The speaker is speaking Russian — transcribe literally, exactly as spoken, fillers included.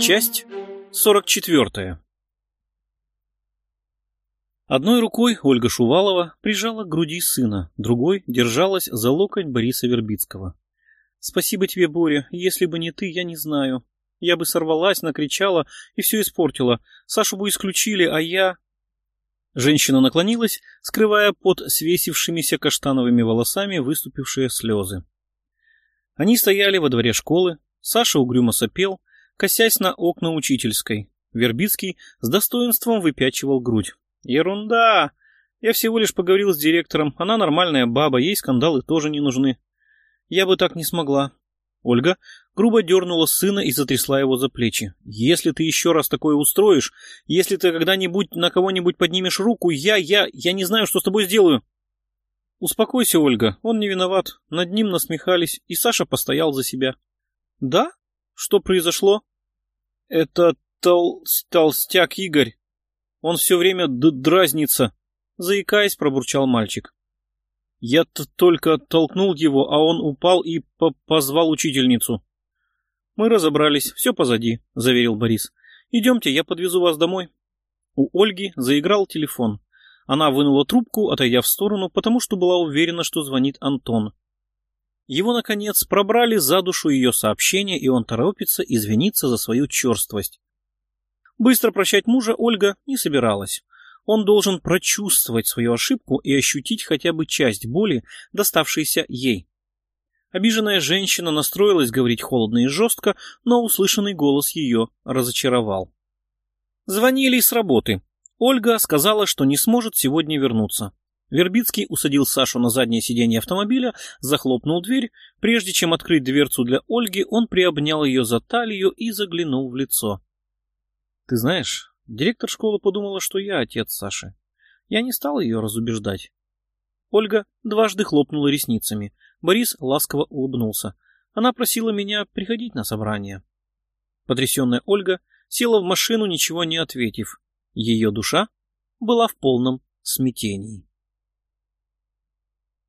Часть сорок четвертая. Одной рукой Ольга Шувалова прижала к груди сына, другой держалась за локоть Бориса Вербицкого. «Спасибо тебе, Боря, если бы не ты, я не знаю. Я бы сорвалась, накричала и все испортила. Сашу бы исключили, а я...» Женщина наклонилась, скрывая под свесившимися каштановыми волосами выступившие слезы. Они стояли во дворе школы, Саша угрюмо сопел, косясь на окна учительской. Вербицкий с достоинством выпячивал грудь. «Ерунда! Я всего лишь поговорил с директором. Она нормальная баба, ей скандалы тоже не нужны. Я бы так не смогла». Ольга грубо дернула сына и затрясла его за плечи. «Если ты еще раз такое устроишь, если ты когда-нибудь на кого-нибудь поднимешь руку, я, я, я не знаю, что с тобой сделаю». «Успокойся, Ольга, он не виноват». Над ним насмехались, и Саша постоял за себя. «Да? Что произошло?» «Это тол... толстяк Игорь. Он все время д- дразнится», — заикаясь, пробурчал мальчик. «Я-то только толкнул его, а он упал и по- позвал учительницу». «Мы разобрались, все позади», — заверил Борис. «Идемте, я подвезу вас домой». У Ольги заиграл телефон. Она вынула трубку, отойдя в сторону, потому что была уверена, что звонит Антон. Его, наконец, пробрали за душу ее сообщения, и он торопится извиниться за свою черствость. Быстро прощать мужа Ольга не собиралась. Он должен прочувствовать свою ошибку и ощутить хотя бы часть боли, доставшейся ей. Обиженная женщина настроилась говорить холодно и жестко, но услышанный голос ее разочаровал. Звонили с работы. Ольга сказала, что не сможет сегодня вернуться. Вербицкий усадил Сашу на заднее сиденье автомобиля, захлопнул дверь. Прежде чем открыть дверцу для Ольги, он приобнял ее за талию и заглянул в лицо. «Ты знаешь, директор школы подумала, что я отец Саши. Я не стал ее разубеждать». Ольга дважды хлопнула ресницами. Борис ласково улыбнулся. Она просила меня приходить на собрание. Потрясенная Ольга села в машину, ничего не ответив. Ее душа была в полном смятении.